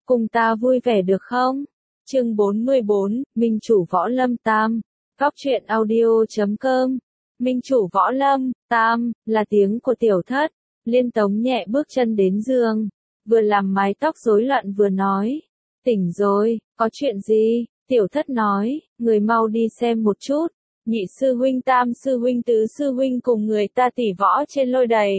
cùng ta vui vẻ được không? Chương 44, Minh chủ Võ Lâm Tam. Góc truyện audio.com. Minh chủ Võ Lâm Tam là tiếng của Tiểu Thất. Liên Tống nhẹ bước chân đến giường, vừa làm mái tóc rối loạn vừa nói, tỉnh rồi, có chuyện gì? Tiểu Thất nói, người mau đi xem một chút. Nhị sư huynh, tam sư huynh, tứ sư huynh cùng người ta tỉ võ trên lôi đài.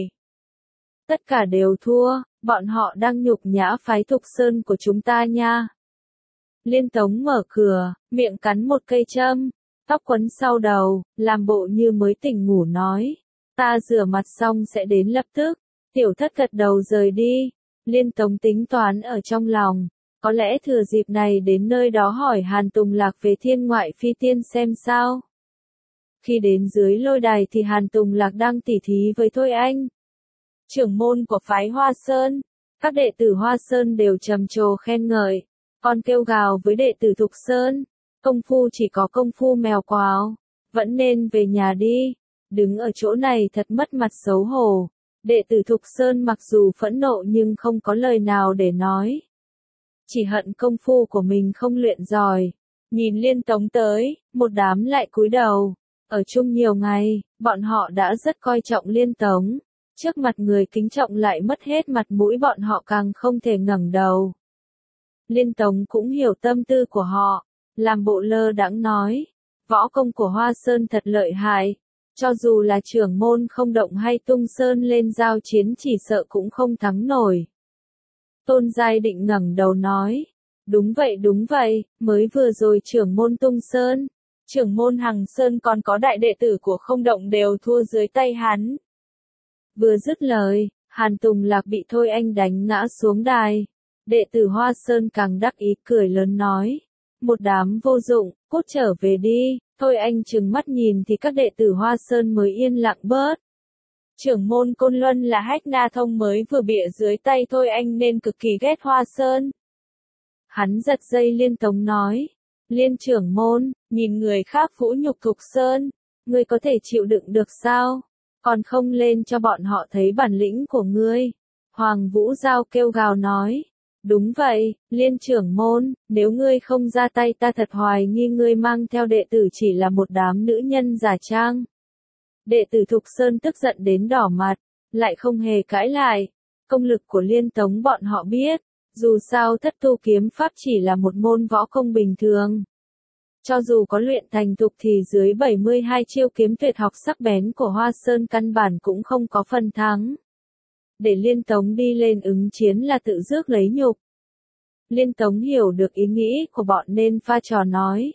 Tất cả đều thua, bọn họ đang nhục nhã phái Thục Sơn của chúng ta nha. Liên Tống mở cửa, miệng cắn một cây châm, tóc quấn sau đầu, làm bộ như mới tỉnh ngủ nói, ta rửa mặt xong sẽ đến lập tức. Tiểu Thất gật đầu rời đi. Liên Tống tính toán ở trong lòng, có lẽ thừa dịp này đến nơi đó hỏi Hàn Tùng Lạc về thiên ngoại phi tiên xem sao. Khi đến dưới lôi đài thì Hàn Tùng Lạc đang tỉ thí với Thôi Anh, trưởng môn của phái Hoa Sơn. Các đệ tử Hoa Sơn đều trầm trồ khen ngợi, còn kêu gào với đệ tử Thục Sơn, công phu chỉ có công phu mèo quào, vẫn nên về nhà đi, đứng ở chỗ này thật mất mặt xấu hổ. Đệ tử Thục Sơn mặc dù phẫn nộ nhưng không có lời nào để nói, chỉ hận công phu của mình không luyện giỏi. Nhìn Liên Tống tới, một đám lại cúi đầu. Ở chung nhiều ngày, bọn họ đã rất coi trọng Liên Tống. Trước mặt người kính trọng lại mất hết mặt mũi, bọn họ càng không thể ngẩng đầu. Liên Tống cũng hiểu tâm tư của họ, làm bộ lơ đãng nói, võ công của Hoa Sơn thật lợi hại, cho dù là trưởng môn Không Động hay Tung Sơn lên giao chiến chỉ sợ cũng không thắng nổi. Tôn Giai Định ngẩng đầu nói, đúng vậy, mới vừa rồi trưởng môn Tung Sơn, trưởng môn Hằng Sơn còn có đại đệ tử của Không Động đều thua dưới tay hắn. Vừa dứt lời, Hàn Tùng Lạc bị Thôi Anh đánh ngã xuống đài. Đệ tử Hoa Sơn càng đắc ý cười lớn nói, một đám vô dụng, cút trở về đi. Thôi Anh trừng mắt nhìn thì các đệ tử Hoa Sơn mới yên lặng bớt. Trưởng môn Côn Luân là Hách Na Thông mới vừa bịa dưới tay Thôi Anh nên cực kỳ ghét Hoa Sơn. Hắn giật dây Liên Tống nói, Liên trưởng môn, nhìn người khác vũ nhục Thục Sơn, ngươi có thể chịu đựng được sao? Còn không lên cho bọn họ thấy bản lĩnh của ngươi. Hoàng Vũ Giao kêu gào nói, đúng vậy, Liên trưởng môn, nếu ngươi không ra tay ta thật hoài nghi ngươi mang theo đệ tử chỉ là một đám nữ nhân giả trang. Đệ tử Thục Sơn tức giận đến đỏ mặt, lại không hề cãi lại. Công lực của Liên Tống bọn họ biết, dù sao Thất Tu kiếm pháp chỉ là một môn võ công bình thường. Cho dù có luyện thành thục thì dưới 72 chiêu kiếm tuyệt học sắc bén của Hoa Sơn căn bản cũng không có phần thắng. Để Liên Tống đi lên ứng chiến là tự rước lấy nhục. Liên Tống hiểu được ý nghĩ của bọn nên pha trò nói,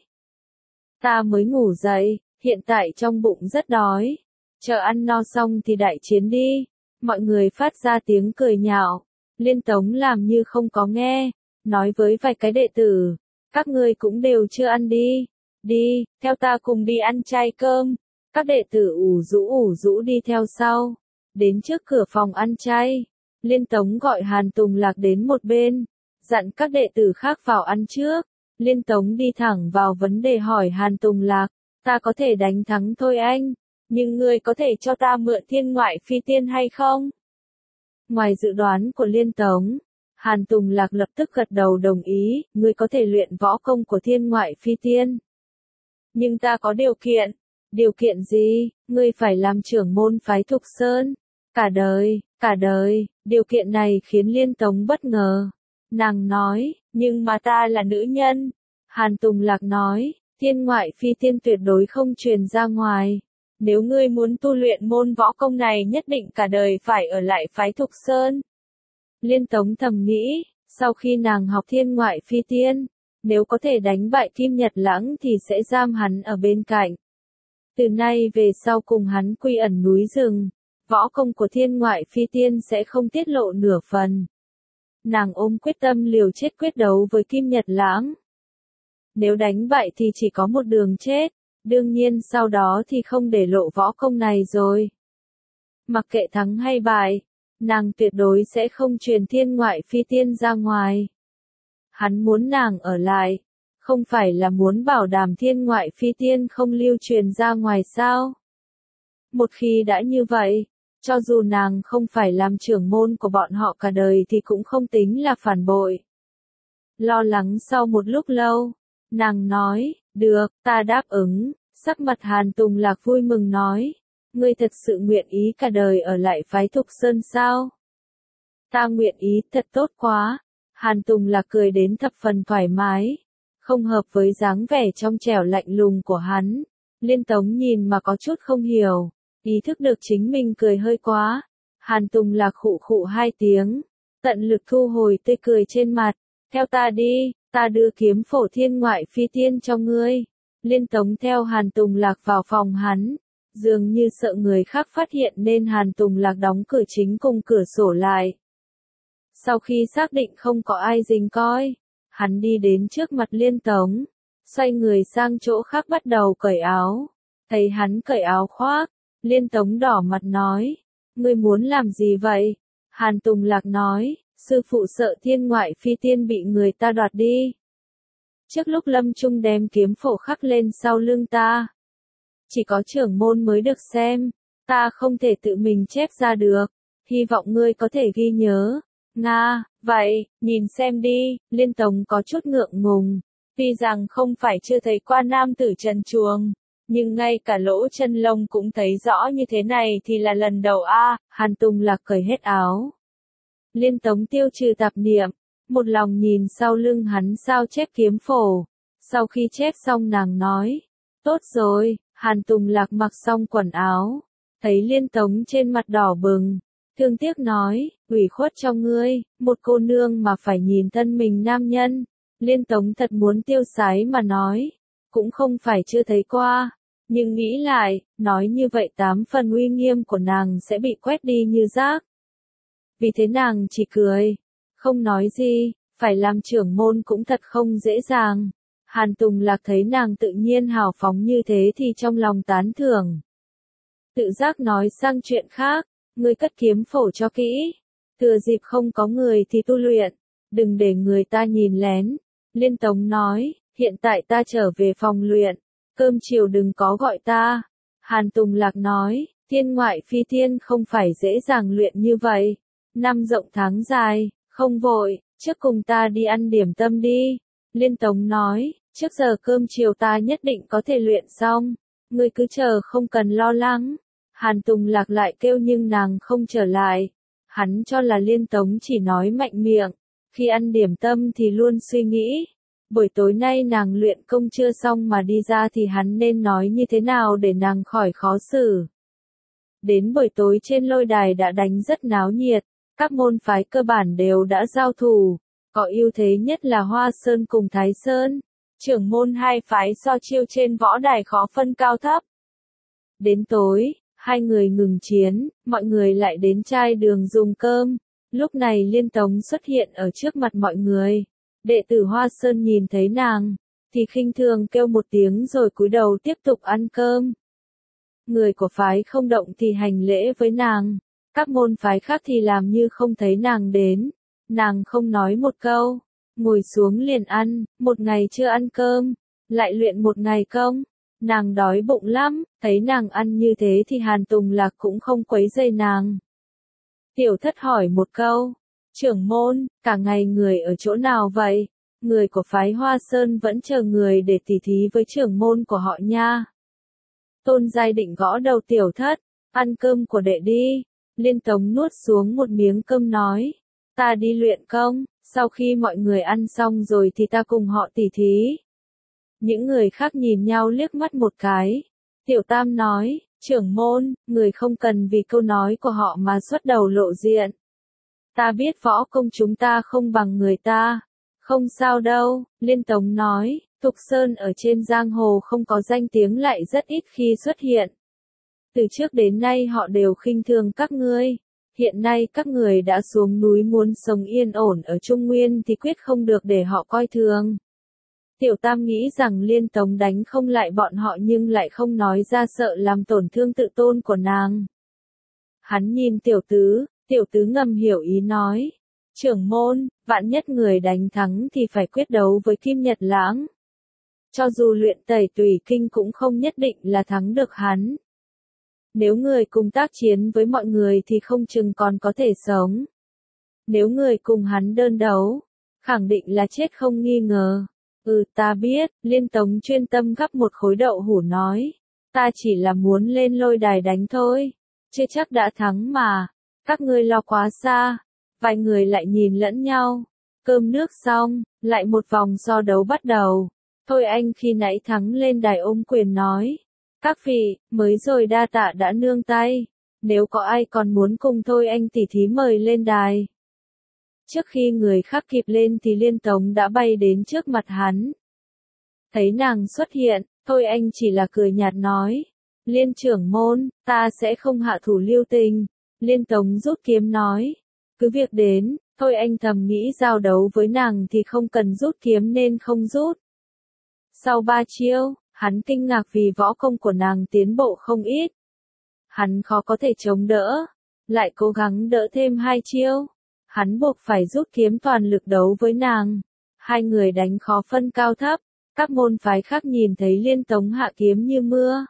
ta mới ngủ dậy, hiện tại trong bụng rất đói, chờ ăn no xong thì đại chiến đi. Mọi người phát ra tiếng cười nhạo. Liên Tống làm như không có nghe, nói với vài cái đệ tử, các ngươi cũng đều chưa ăn đi, đi, theo ta cùng đi ăn chay cơm. Các đệ tử ủ rũ đi theo sau, đến trước cửa phòng ăn chay. Liên Tống gọi Hàn Tùng Lạc đến một bên, dặn các đệ tử khác vào ăn trước. Liên Tống đi thẳng vào vấn đề hỏi Hàn Tùng Lạc, ta có thể đánh thắng Thôi Anh, nhưng ngươi có thể cho ta mượn thiên ngoại phi tiên hay không? Ngoài dự đoán của Liên Tống, Hàn Tùng Lạc lập tức gật đầu đồng ý, ngươi có thể luyện võ công của thiên ngoại phi tiên. Nhưng ta có điều kiện. Điều kiện gì? Ngươi phải làm trưởng môn phái Thục Sơn. Cả đời. Điều kiện này khiến Liên Tống bất ngờ. Nàng nói, nhưng mà ta là nữ nhân. Hàn Tùng Lạc nói, thiên ngoại phi tiên tuyệt đối không truyền ra ngoài. Nếu ngươi muốn tu luyện môn võ công này nhất định cả đời phải ở lại phái Thục Sơn. Liên Tống thầm nghĩ, sau khi nàng học thiên ngoại phi tiên, nếu có thể đánh bại Kim Nhật Lãng thì sẽ giam hắn ở bên cạnh. Từ nay về sau cùng hắn quy ẩn núi rừng, võ công của thiên ngoại phi tiên sẽ không tiết lộ nửa phần. Nàng ôm quyết tâm liều chết quyết đấu với Kim Nhật Lãng. Nếu đánh bại thì chỉ có một đường chết, đương nhiên sau đó thì không để lộ võ công này rồi. Mặc kệ thắng hay bại, nàng tuyệt đối sẽ không truyền thiên ngoại phi tiên ra ngoài. Hắn muốn nàng ở lại, không phải là muốn bảo đảm thiên ngoại phi tiên không lưu truyền ra ngoài sao? Một khi đã như vậy, cho dù nàng không phải làm trưởng môn của bọn họ cả đời thì cũng không tính là phản bội. lo lắng sau một lúc lâu. Nàng nói, được, ta đáp ứng. Sắc mặt Hàn Tùng Lạc vui mừng nói, ngươi thật sự nguyện ý cả đời ở lại phái Thục Sơn sao? Ta nguyện ý, thật tốt quá. Hàn Tùng Lạc cười đến thập phần thoải mái, không hợp với dáng vẻ trong trẻo lạnh lùng của hắn. Liên Tống nhìn mà có chút không hiểu, ý thức được chính mình cười hơi quá. Hàn Tùng Lạc khụ khụ hai tiếng, tận lực thu hồi tươi cười trên mặt. Theo ta đi, ta đưa kiếm Phổ Thiên Ngoại Phi Tiên cho ngươi. Liên Tống theo Hàn Tùng Lạc vào phòng hắn, dường như sợ người khác phát hiện nên Hàn Tùng Lạc đóng cửa chính cùng cửa sổ lại. Sau khi xác định không có ai rình coi, hắn đi đến trước mặt Liên Tống, xoay người sang chỗ khác bắt đầu cởi áo. Thấy hắn cởi áo khoác, Liên Tống đỏ mặt nói, ngươi muốn làm gì vậy? Hàn Tùng Lạc nói, sư phụ sợ Thiên Ngoại Phi Tiên bị người ta đoạt đi. Trước lúc lâm trung đem kiếm phổ khắc lên sau lưng ta, chỉ có trưởng môn mới được xem, ta không thể tự mình chép ra được, hy vọng ngươi có thể ghi nhớ. Nga, vậy, nhìn xem đi. Liên Tống có chút ngượng ngùng, tuy rằng không phải chưa thấy qua nam tử trần truồng, nhưng ngay cả lỗ chân lông cũng thấy rõ như thế này thì là lần đầu a. Hàn Tùng Lạc cởi hết áo. Liên Tống tiêu trừ tạp niệm, một lòng nhìn sau lưng hắn sao chép kiếm phổ. Sau khi chép xong nàng nói, tốt rồi. Hàn Tùng Lạc mặc xong quần áo, thấy Liên Tống trên mặt đỏ bừng, thương tiếc nói, ủy khuất cho ngươi, một cô nương mà phải nhìn thân mình nam nhân. Liên Tống thật muốn tiêu sái mà nói, cũng không phải chưa thấy qua, nhưng nghĩ lại, nói như vậy 8 phần uy nghiêm của nàng sẽ bị quét đi như rác. Vì thế nàng chỉ cười, không nói gì, phải làm trưởng môn cũng thật không dễ dàng. Hàn Tùng Lạc thấy nàng tự nhiên hào phóng như thế thì trong lòng tán thưởng. Tự giác nói sang chuyện khác, ngươi cất kiếm phổ cho kỹ, thừa dịp không có người thì tu luyện, đừng để người ta nhìn lén. Liên Tống nói, hiện tại ta trở về phòng luyện, cơm chiều đừng có gọi ta. Hàn Tùng Lạc nói, Thiên Ngoại Phi Tiên không phải dễ dàng luyện như vậy, năm rộng tháng dài, không vội, trước cùng ta đi ăn điểm tâm đi. Liên Tống nói, trước giờ cơm chiều ta nhất định có thể luyện xong, ngươi cứ chờ không cần lo lắng. Hàn Tùng Lạc lại kêu nhưng nàng không trở lại. Hắn cho là Liên Tống chỉ nói mạnh miệng, khi ăn điểm tâm thì luôn suy nghĩ. Buổi tối nay nàng luyện công chưa xong mà đi ra thì hắn nên nói như thế nào để nàng khỏi khó xử. Đến buổi tối trên lôi đài đã đánh rất náo nhiệt, các môn phái cơ bản đều đã giao thủ, có ưu thế nhất là Hoa Sơn cùng Thái Sơn. Trưởng môn hai phái so chiêu trên võ đài khó phân cao thấp. Đến tối, hai người ngừng chiến, mọi người lại đến trai đường dùng cơm. Lúc này Liên Tống xuất hiện ở trước mặt mọi người. Đệ tử Hoa Sơn nhìn thấy nàng, thì khinh thường kêu một tiếng rồi cúi đầu tiếp tục ăn cơm. Người của phái không động thì hành lễ với nàng, các môn phái khác thì làm như không thấy nàng đến. Nàng không nói một câu, ngồi xuống liền ăn, một ngày chưa ăn cơm, lại luyện một ngày công. Nàng đói bụng lắm, thấy nàng ăn như thế thì Hàn Tùng Lạc cũng không quấy rầy nàng. Tiểu Thất hỏi một câu, trưởng môn, cả ngày người ở chỗ nào vậy? Người của phái Hoa Sơn vẫn chờ người để tỉ thí với trưởng môn của họ nha. Tôn Giai định gõ đầu Tiểu Thất, ăn cơm của đệ đi. Liên Tống nuốt xuống một miếng cơm nói, ta đi luyện công, sau khi mọi người ăn xong rồi thì ta cùng họ tỉ thí. Những người khác nhìn nhau liếc mắt một cái. Tiểu Tam nói, trưởng môn, người không cần vì câu nói của họ mà xuất đầu lộ diện. Ta biết võ công chúng ta không bằng người ta. Không sao đâu, Liên Tống nói, Thục Sơn ở trên giang hồ không có danh tiếng lại rất ít khi xuất hiện. Từ trước đến nay họ đều khinh thường các ngươi. Hiện nay các người đã xuống núi muốn sống yên ổn ở Trung Nguyên thì quyết không được để họ coi thường. Tiểu Tam nghĩ rằng Liên Tống đánh không lại bọn họ nhưng lại không nói ra sợ làm tổn thương tự tôn của nàng. Hắn nhìn Tiểu Tứ ngầm hiểu ý nói. Trưởng môn, vạn nhất người đánh thắng thì phải quyết đấu với Kim Nhật Lãng. Cho dù luyện Tẩy Tùy Kinh cũng không nhất định là thắng được hắn. Nếu người cùng tác chiến với mọi người thì không chừng còn có thể sống. Nếu người cùng hắn đơn đấu, khẳng định là chết không nghi ngờ. Ta biết, Liên Tống chuyên tâm gắp một khối đậu hũ nói. Ta chỉ là muốn lên lôi đài đánh thôi. Chưa chắc đã thắng mà. Các ngươi lo quá xa. Vài người lại nhìn lẫn nhau. Cơm nước xong, lại một vòng so đấu bắt đầu. Thôi Anh khi nãy thắng lên đài ôm quyền nói. Các vị, mới rồi đa tạ đã nương tay. Nếu có ai còn muốn cùng Thôi Anh tỉ thí mời lên đài. Trước khi người khác kịp lên thì Liên Tống đã bay đến trước mặt hắn. Thấy nàng xuất hiện, Thôi Anh chỉ là cười nhạt nói. Liên trưởng môn, ta sẽ không hạ thủ lưu tình. Liên Tống rút kiếm nói. Cứ việc đến, Thôi Anh thầm nghĩ giao đấu với nàng thì không cần rút kiếm nên không rút. Sau 3 chiêu, hắn kinh ngạc vì võ công của nàng tiến bộ không ít. Hắn khó có thể chống đỡ, lại cố gắng đỡ thêm 2 chiêu. Hắn buộc phải rút kiếm toàn lực đấu với nàng. Hai người đánh khó phân cao thấp, các môn phái khác nhìn thấy Liên Tống hạ kiếm như mưa.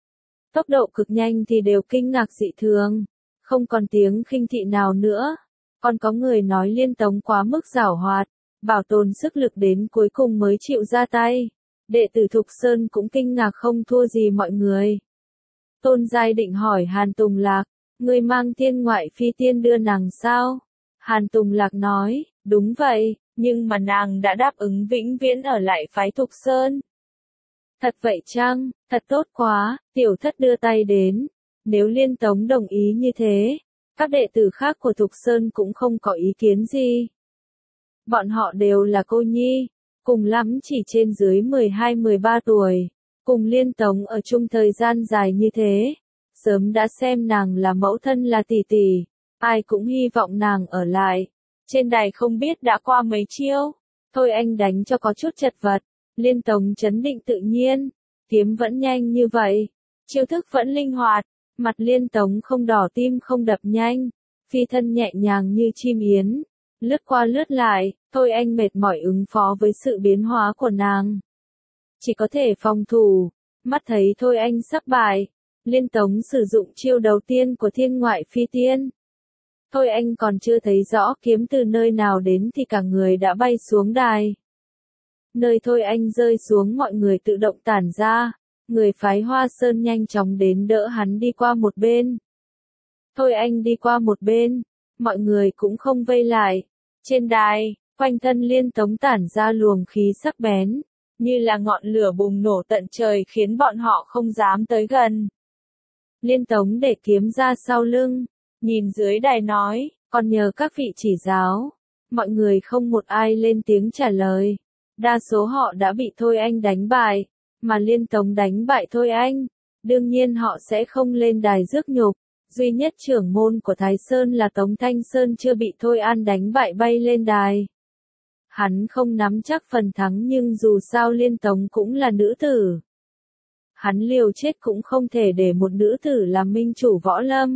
Tốc độ cực nhanh thì đều kinh ngạc dị thường, không còn tiếng khinh thị nào nữa. Còn có người nói Liên Tống quá mức giảo hoạt, bảo tồn sức lực đến cuối cùng mới chịu ra tay. Đệ tử Thục Sơn cũng kinh ngạc không thua gì mọi người. Tôn Giai định hỏi Hàn Tùng Lạc, ngươi mang thiên ngoại phi tiên đưa nàng sao? Hàn Tùng Lạc nói, đúng vậy, nhưng mà nàng đã đáp ứng vĩnh viễn ở lại phái Thục Sơn. Thật vậy chăng, thật tốt quá, tiểu thất đưa tay đến. Nếu Liên Tống đồng ý như thế, các đệ tử khác của Thục Sơn cũng không có ý kiến gì. Bọn họ đều là cô nhi, cùng lắm chỉ trên dưới 12-13 tuổi, cùng Liên Tống ở chung thời gian dài như thế. Sớm đã xem nàng là mẫu thân là tỷ tỷ, ai cũng hy vọng nàng ở lại. Trên đài không biết đã qua mấy chiêu, Thôi Anh đánh cho có chút chật vật. Liên Tống trấn định tự nhiên, kiếm vẫn nhanh như vậy, chiêu thức vẫn linh hoạt, mặt Liên Tống không đỏ tim không đập nhanh, phi thân nhẹ nhàng như chim yến, lướt qua lướt lại. Thôi Anh mệt mỏi ứng phó với sự biến hóa của nàng, chỉ có thể phòng thủ. Mắt thấy Thôi Anh sắp bại, Liên Tống sử dụng chiêu đầu tiên của thiên ngoại phi tiên. Thôi Anh còn chưa thấy rõ kiếm từ nơi nào đến thì cả người đã bay xuống đài. Nơi Thôi Anh rơi xuống mọi người tự động tản ra, người phái Hoa Sơn nhanh chóng đến đỡ hắn đi qua một bên. Thôi Anh đi qua một bên, mọi người cũng không vây lại. Trên đài, quanh thân Liên Tống tản ra luồng khí sắc bén, như là ngọn lửa bùng nổ tận trời khiến bọn họ không dám tới gần. Liên Tống để kiếm ra sau lưng, nhìn dưới đài nói, còn nhờ các vị chỉ giáo. Mọi người không một ai lên tiếng trả lời. Đa số họ đã bị Thôi Anh đánh bại, mà Liên Tống đánh bại Thôi Anh. Đương nhiên họ sẽ không lên đài rước nhục. Duy nhất trưởng môn của Thái Sơn là Tống Thanh Sơn chưa bị Thôi An đánh bại bay lên đài. Hắn không nắm chắc phần thắng nhưng dù sao Liên Tống cũng là nữ tử. Hắn liều chết cũng không thể để một nữ tử làm minh chủ võ lâm.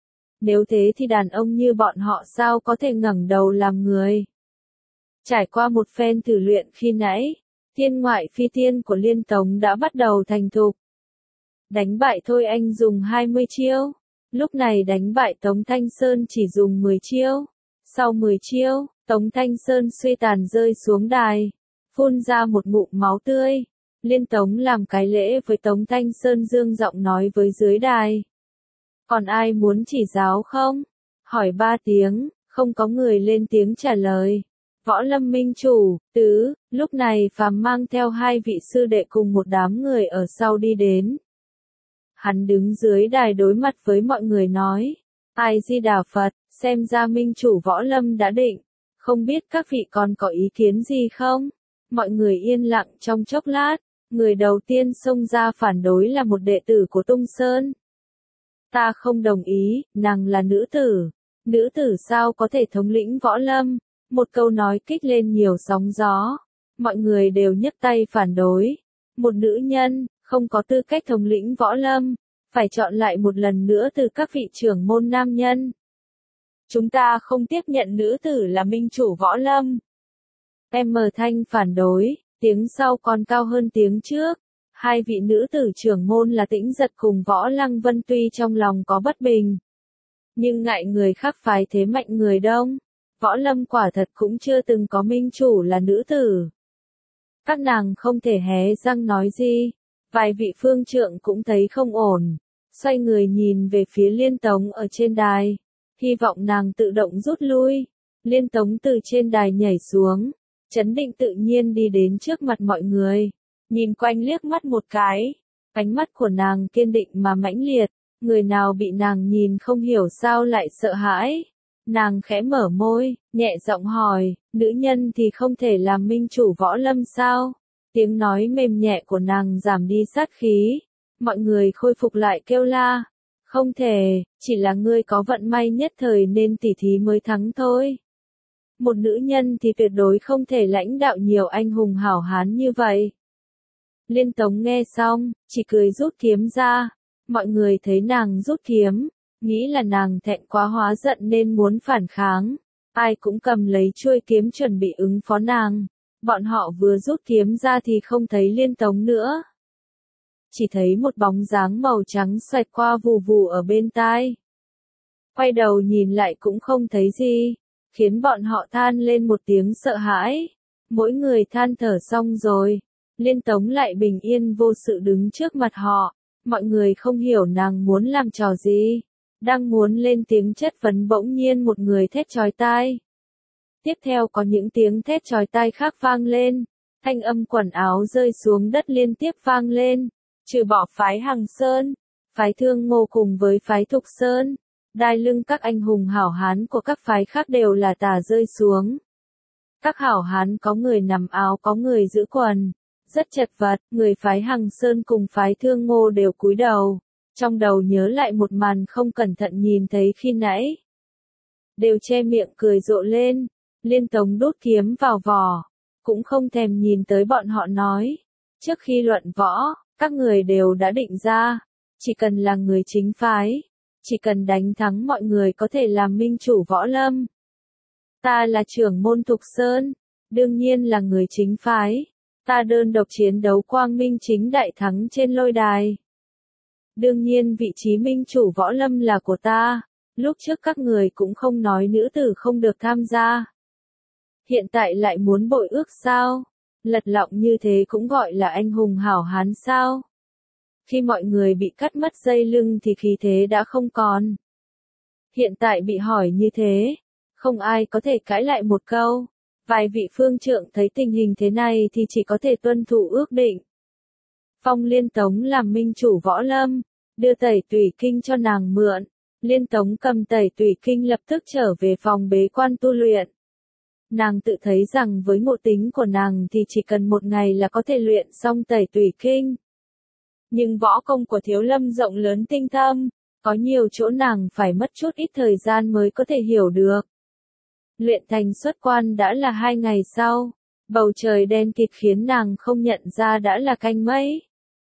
Nếu thế thì đàn ông như bọn họ sao có thể ngẩng đầu làm người. Trải qua một phen thử luyện khi nãy, thiên ngoại phi tiên của Liên Tống đã bắt đầu thành thục. Đánh bại Thôi Anh dùng 20 chiêu, lúc này đánh bại Tống Thanh Sơn chỉ dùng 10 chiêu. Sau 10 chiêu, Tống Thanh Sơn suy tàn rơi xuống đài, phun ra một ngụm máu tươi. Liên Tống làm cái lễ với Tống Thanh Sơn dương giọng nói với dưới đài. Còn ai muốn chỉ giáo không? Hỏi 3 tiếng, không có người lên tiếng trả lời. Võ Lâm Minh Chủ, Tứ, lúc này phàm mang theo 2 vị sư đệ cùng một đám người ở sau đi đến. Hắn đứng dưới đài đối mặt với mọi người nói, Ai Di Đà Phật, xem ra Minh Chủ Võ Lâm đã định, không biết các vị còn có ý kiến gì không? Mọi người yên lặng trong chốc lát, người đầu tiên xông ra phản đối là một đệ tử của Tung Sơn. Ta không đồng ý, nàng là nữ tử sao có thể thống lĩnh Võ Lâm? Một câu nói kích lên nhiều sóng gió, mọi người đều nhấc tay phản đối. Một nữ nhân, không có tư cách thống lĩnh Võ Lâm, phải chọn lại một lần nữa từ các vị trưởng môn nam nhân. Chúng ta không tiếp nhận nữ tử là minh chủ Võ Lâm. M Thanh phản đối, tiếng sau còn cao hơn tiếng trước. 2 vị nữ tử trưởng môn là Tĩnh Giật cùng Võ Lăng Vân tuy trong lòng có bất bình, nhưng ngại người khác phái thế mạnh người đông. Võ Lâm quả thật cũng chưa từng có minh chủ là nữ tử. Các nàng không thể hé răng nói gì, vài vị phương trượng cũng thấy không ổn, xoay người nhìn về phía Liên Tống ở trên đài, hy vọng nàng tự động rút lui. Liên Tống từ trên đài nhảy xuống, trấn định tự nhiên đi đến trước mặt mọi người, nhìn quanh liếc mắt một cái, ánh mắt của nàng kiên định mà mãnh liệt, người nào bị nàng nhìn không hiểu sao lại sợ hãi. Nàng khẽ mở môi, nhẹ giọng hỏi, nữ nhân thì không thể làm minh chủ Võ Lâm sao? Tiếng nói mềm nhẹ của nàng giảm đi sát khí, mọi người khôi phục lại kêu la. Không thể, chỉ là ngươi có vận may nhất thời nên tỉ thí mới thắng thôi. Một nữ nhân thì tuyệt đối không thể lãnh đạo nhiều anh hùng hảo hán như vậy. Liên Tống nghe xong, chỉ cười rút kiếm ra. Mọi người thấy nàng rút kiếm, nghĩ là nàng thẹn quá hóa giận nên muốn phản kháng. Ai cũng cầm lấy chuôi kiếm chuẩn bị ứng phó nàng. Bọn họ vừa rút kiếm ra thì không thấy Liên Tống nữa. Chỉ thấy một bóng dáng màu trắng xoẹt qua vù vù ở bên tai. Quay đầu nhìn lại cũng không thấy gì, khiến bọn họ than lên một tiếng sợ hãi. Mỗi người than thở xong rồi, Liên Tống lại bình yên vô sự đứng trước mặt họ. Mọi người không hiểu nàng muốn làm trò gì. Đang muốn lên tiếng chất vấn bỗng nhiên một người thét chói tai. Tiếp theo có những tiếng thét chói tai khác vang lên. Thanh âm quần áo rơi xuống đất liên tiếp vang lên. Trừ bỏ phái Hằng Sơn, phái Thương Ngô cùng với phái Thục Sơn, đai lưng các anh hùng hảo hán của các phái khác đều là tả rơi xuống. Các hảo hán có người nằm áo có người giữ quần. Rất chật vật, người phái Hằng Sơn cùng phái Thương Ngô đều cúi đầu. Trong đầu nhớ lại một màn không cẩn thận nhìn thấy khi nãy. Đều che miệng cười rộ lên. Liên Tống đút kiếm vào vỏ. Cũng không thèm nhìn tới bọn họ nói. Trước khi luận võ, các người đều đã định ra. Chỉ cần là người chính phái. Chỉ cần đánh thắng mọi người có thể làm minh chủ Võ Lâm. Ta là trưởng môn Thục Sơn. Đương nhiên là người chính phái. Ta đơn độc chiến đấu quang minh chính đại thắng trên lôi đài. Đương nhiên vị trí minh chủ Võ Lâm là của ta. Lúc trước các người cũng không nói nữ tử không được tham gia. Hiện tại lại muốn bội ước sao? Lật lọng như thế cũng gọi là anh hùng hảo hán sao? Khi mọi người bị cắt mất dây lưng thì khí thế đã không còn. Hiện tại bị hỏi như thế, không ai có thể cãi lại một câu. Vài vị phương trượng thấy tình hình thế này thì chỉ có thể tuân thủ ước định. Phong Liên Tống làm minh chủ Võ Lâm, đưa Tẩy Tùy Kinh cho nàng mượn. Liên Tống cầm Tẩy Tùy Kinh lập tức trở về phòng bế quan tu luyện. Nàng tự thấy rằng với ngộ tính của nàng thì chỉ cần một ngày là có thể luyện xong Tẩy Tùy Kinh. Nhưng võ công của Thiếu Lâm rộng lớn tinh thâm, có nhiều chỗ nàng phải mất chút ít thời gian mới có thể hiểu được. Luyện thành xuất quan đã là 2 ngày sau, bầu trời đen kịt khiến nàng không nhận ra đã là canh mấy.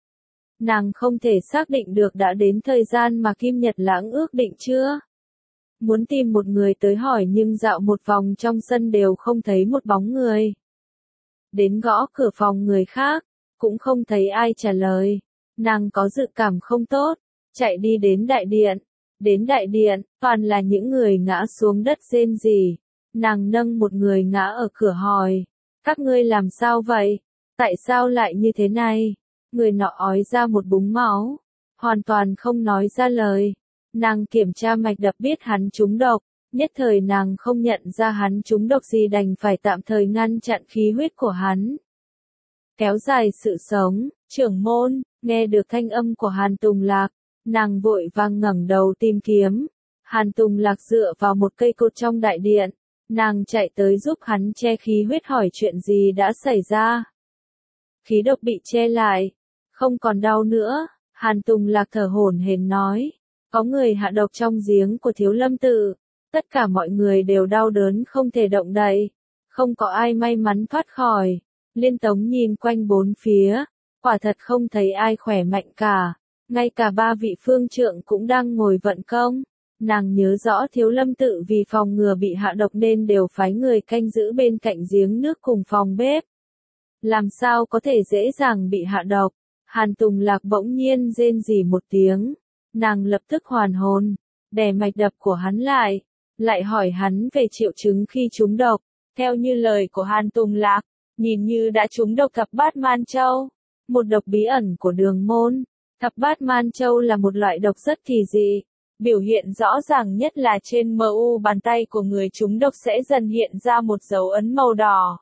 Nàng không thể xác định được đã đến thời gian mà Kim Nhật Lãng ước định chưa. Muốn tìm một người tới hỏi nhưng dạo một vòng trong sân đều không thấy một bóng người. Đến gõ cửa phòng người khác, cũng không thấy ai trả lời. Nàng có dự cảm không tốt, chạy đi đến đại điện. Đến đại điện, toàn là những người ngã xuống đất rên rỉ. Nàng nâng một người ngã ở cửa hỏi, các ngươi làm sao vậy? Tại sao lại như thế này? Người nọ ói ra một búng máu, hoàn toàn không nói ra lời. Nàng kiểm tra mạch đập biết hắn trúng độc, nhất thời nàng không nhận ra hắn trúng độc gì đành phải tạm thời ngăn chặn khí huyết của hắn. Kéo dài sự sống, trưởng môn, nghe được thanh âm của Hàn Tùng Lạc, nàng vội vàng ngẩng đầu tìm kiếm. Hàn Tùng Lạc dựa vào một cây cột trong đại điện. Nàng chạy tới giúp hắn che khí huyết hỏi chuyện gì đã xảy ra. Khí độc bị che lại, không còn đau nữa, Hàn Tùng Lạc thở hổn hển nói. Có người hạ độc trong giếng của Thiếu Lâm tự, tất cả mọi người đều đau đớn không thể động đậy, không có ai may mắn thoát khỏi. Liên Tống nhìn quanh bốn phía, quả thật không thấy ai khỏe mạnh cả, ngay cả 3 vị phương trượng cũng đang ngồi vận công. Nàng nhớ rõ Thiếu Lâm tự vì phòng ngừa bị hạ độc nên đều phái người canh giữ bên cạnh giếng nước cùng phòng bếp. Làm sao có thể dễ dàng bị hạ độc? Hàn Tùng Lạc bỗng nhiên rên rỉ một tiếng. Nàng lập tức hoàn hồn, đè mạch đập của hắn lại. lại hỏi hắn về triệu chứng khi trúng độc. Theo như lời của Hàn Tùng Lạc, nhìn như đã trúng độc thập bát man châu, một độc bí ẩn của Đường Môn. Thập bát man châu là một loại độc rất kỳ dị, biểu hiện rõ ràng nhất là trên mu bàn tay của người trúng độc sẽ dần hiện ra một dấu ấn màu đỏ.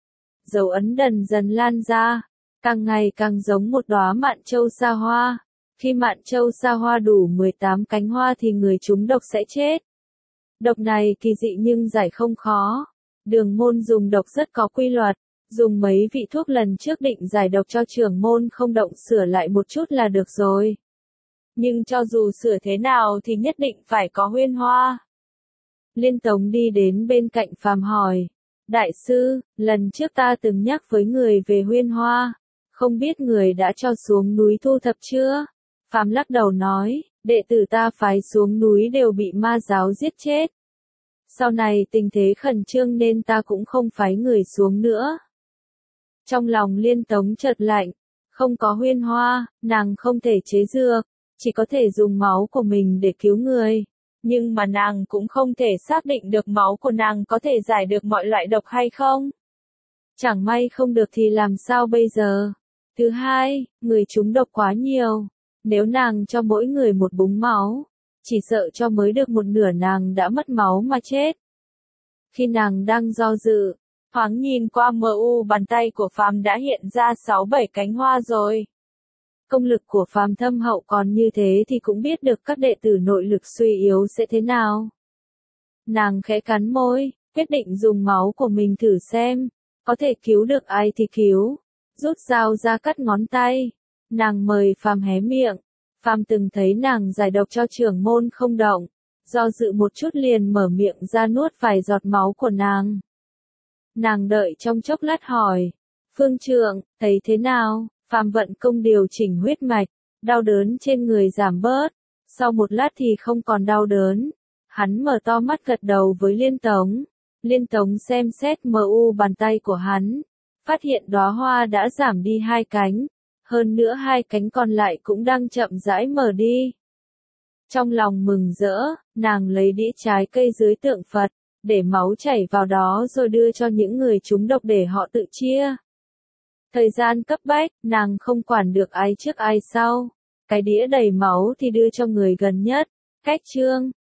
Dấu ấn dần dần lan ra, càng ngày càng giống một đóa mạn châu sa hoa. Khi mạn châu sa hoa đủ 18 cánh hoa thì người trúng độc sẽ chết. Độc này kỳ dị nhưng giải không khó. Đường Môn dùng độc rất có quy luật, dùng mấy vị thuốc lần trước định giải độc cho trưởng môn không động sửa lại một chút là được rồi. Nhưng cho dù sửa thế nào thì nhất định phải có Huyên Hoa. Liên Tống đi đến bên cạnh Phàm hỏi, đại sư, lần trước ta từng nhắc với người về Huyên Hoa, không biết người đã cho xuống núi thu thập chưa? Phàm lắc đầu nói, đệ tử ta phái xuống núi đều bị ma giáo giết chết. Sau này tình thế khẩn trương nên ta cũng không phái người xuống nữa. Trong lòng Liên Tống chợt lạnh, không có Huyên Hoa, nàng không thể chế dược, chỉ có thể dùng máu của mình để cứu người. Nhưng mà nàng cũng không thể xác định được máu của nàng có thể giải được mọi loại độc hay không. Chẳng may không được thì làm sao bây giờ? Thứ hai, người trúng độc quá nhiều. Nếu nàng cho mỗi người một búng máu, chỉ sợ cho mới được một nửa nàng đã mất máu mà chết. Khi nàng đang do dự, thoáng nhìn qua mu bàn tay của Phàm đã hiện ra 6-7 cánh hoa rồi. Công lực của Phàm thâm hậu còn như thế thì cũng biết được các đệ tử nội lực suy yếu sẽ thế nào. Nàng khẽ cắn môi, quyết định dùng máu của mình thử xem, có thể cứu được ai thì cứu. Rút dao ra cắt ngón tay, nàng mời Phàm hé miệng. Phàm từng thấy nàng giải độc cho trưởng môn không động, do dự một chút liền mở miệng ra nuốt vài giọt máu của nàng. Nàng đợi trong chốc lát hỏi, phương trượng, thấy thế nào? Phàm vận công điều chỉnh huyết mạch, đau đớn trên người giảm bớt, sau một lát thì không còn đau đớn. Hắn mở to mắt gật đầu với Liên Tống. Liên Tống xem xét mu bàn tay của hắn, phát hiện đóa hoa đã giảm đi 2 cánh, hơn nữa 2 cánh còn lại cũng đang chậm rãi mở đi. Trong lòng mừng rỡ, nàng lấy đĩa trái cây dưới tượng Phật, để máu chảy vào đó rồi đưa cho những người trúng độc để họ tự chia. Thời gian cấp bách, nàng không quản được ai trước ai sau. Cái đĩa đầy máu thì đưa cho người gần nhất. Cách chương